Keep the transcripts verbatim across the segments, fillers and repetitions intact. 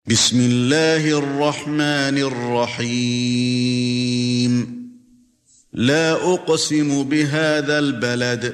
بسم الله الرحمن الرحيم لا أقسم بهذا البلد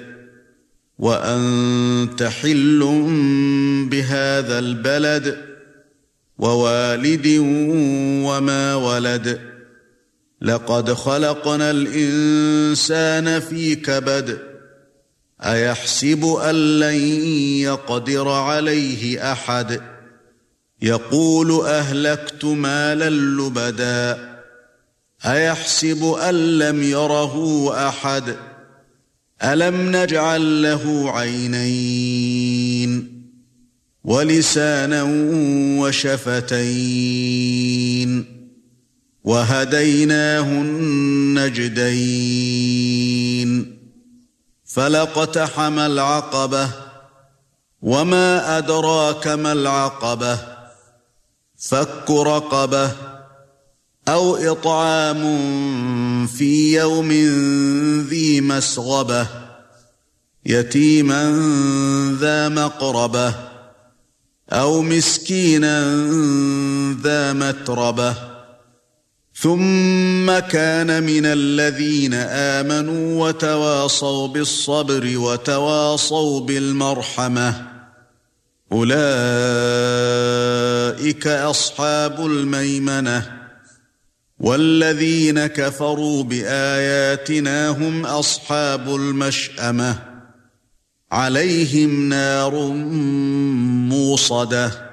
وأنت حل بهذا البلد ووالد وما ولد لقد خلقنا الإنسان في كبد أيحسب أن لن يقدر عليه أحد يقول أهلكت مالا لبدا أيحسب أن لم يره أحد ألم نجعل له عينين ولسانا وشفتين وهديناه النجدين فلاقتحم العقبة وما أدراك ما العقبة فك رقبة أو إطعام في يوم ذي مسغبة يتيما ذا مقربة أو مسكينا ذا متربة ثم كان من الذين آمنوا وتواصوا بالصبر وتواصوا بالمرحمة أولئك أصحاب الميمنة والذين كفروا بآياتنا هم أصحاب المشأمة عليهم نار موصدة